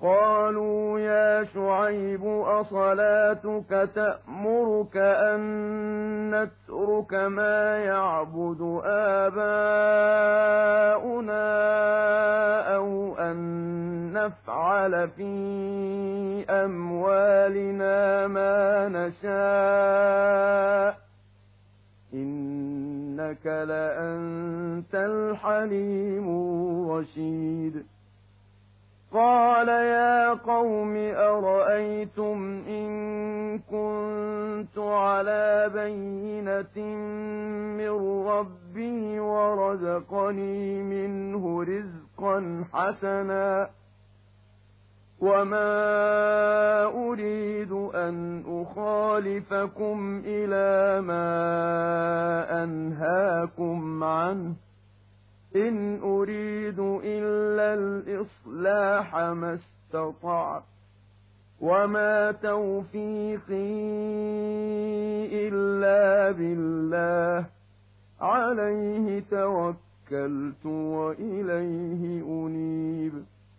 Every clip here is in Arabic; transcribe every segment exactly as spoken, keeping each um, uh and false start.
قالوا يا شعيب أصلاتك تأمرك أن نترك ما يعبد آباؤنا أو أن نفعل في أموالنا ما نشاء إنك لأنت الحليم الرشيد قال يا قوم أرأيتم إن كنت على بينة من ربي ورزقني منه رزقا حسنا وما أريد أن أخالفكم إلى ما أنهاكم عنه إن أريد إلا الإصلاح ما استطعت وما توفيقي إلا بالله عليه توكلت وإليه أنيب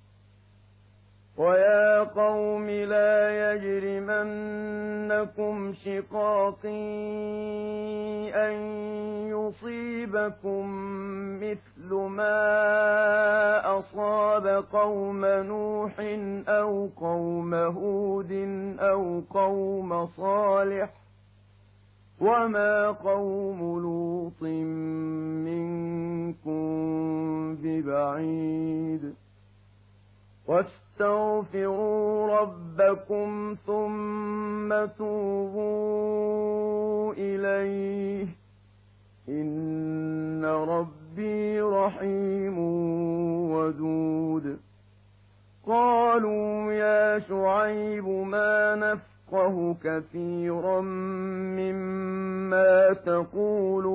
ويا قوم لا يجرمنكم شقاقي أن يصيبكم مثل ما أصاب قوم نوح أو قوم هود أو قوم صالح وما قوم لوط منكم ببعيد واستغفروا ربكم ثم توبوا إليه إن ربي رحيم ودود قالوا يا شعيب ما نفقه كثيرا مما تقول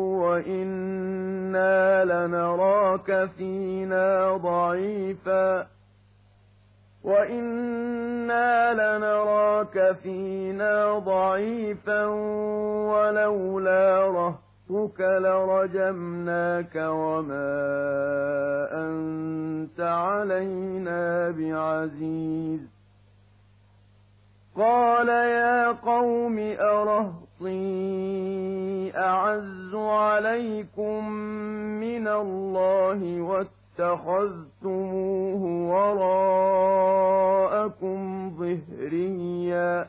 وإنا لنراك فينا ضعيفا وَإِنَّا لَنَرَاكَ فِينَا ضَعِيفًا وَلَوْلَا رَهْطُكَ لَرَجَمْنَاكَ وَمَا أَنتَ عَلَيْنَا بِعَزِيزٍ قَالَ يَا قَوْمِ أَرَهْطِي أَعَزُّ عَلَيْكُمْ مِنَ اللَّهِ وَاتَّخَذْتُمُوهُ وَرَاءَكُمْ ظِهْرِيًّا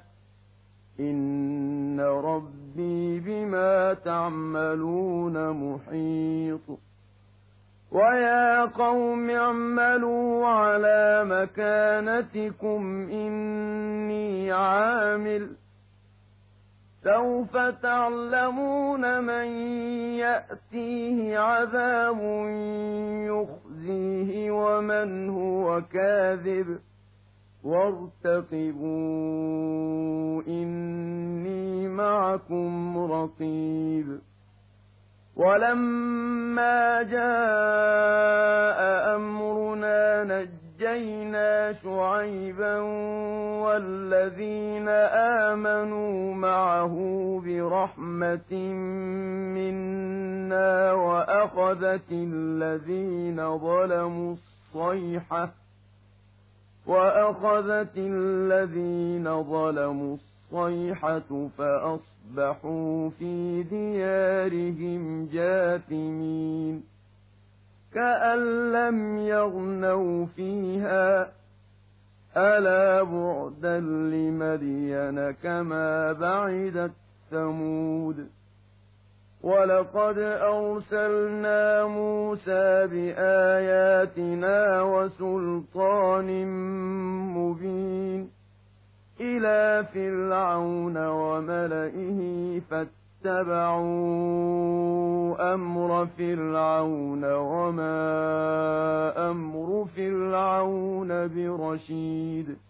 إِنَّ رَبِّي بِمَا تَعْمَلُونَ مُحِيطٌ وَيَا قَوْمِ اعْمَلُوا عَلَى مَكَانَتِكُمْ إِنِّي عَامِلٌ سَوْفَ تَعْلَمُونَ مَن يَأْتِيهِ عَذَابٌ يُخْزِيهِ وَمَنْ هُوَ كَاذِبٌ وَارْتَقِبُوا إِنِّي مَعَكُمْ رَقِيبٌ وَلَمَّا جَاءَ أَمْرُنَا نَجَّيْنَا شُعَيْبًا وَالَّذِينَ آمَنُوا مَعَهُ بِرَحْمَةٍ مِنَّا وَأَخَذَتِ الَّذِينَ ظَلَمُوا الصَّيْحَةُ وَأَخَذَتِ الَّذِينَ ظَلَمُوا الصَّيْحَةُ فَأَصْبَحُوا فِي دِيَارِهِمْ جَاثِمِينَ كَأَن لَّمْ يَغْنَوْا فِيهَا أَلَا بُعْدًا لِّمَدْيَنَ كَمَا بَعِدَتْ ثَمُودُ وَلَقَدْ أَرْسَلْنَا مُوسَىٰ بِآيَاتِنَا وَسُلْطَانٍ مُّبِينٍ إِلَىٰ فِرْعَوْنَ وَمَلَئِهِ فَاتَّبَعُوا أَمْرَ فِرْعَوْنَ وَمَا أَمْرُ فِرْعَوْنَ بِرَشِيدٍ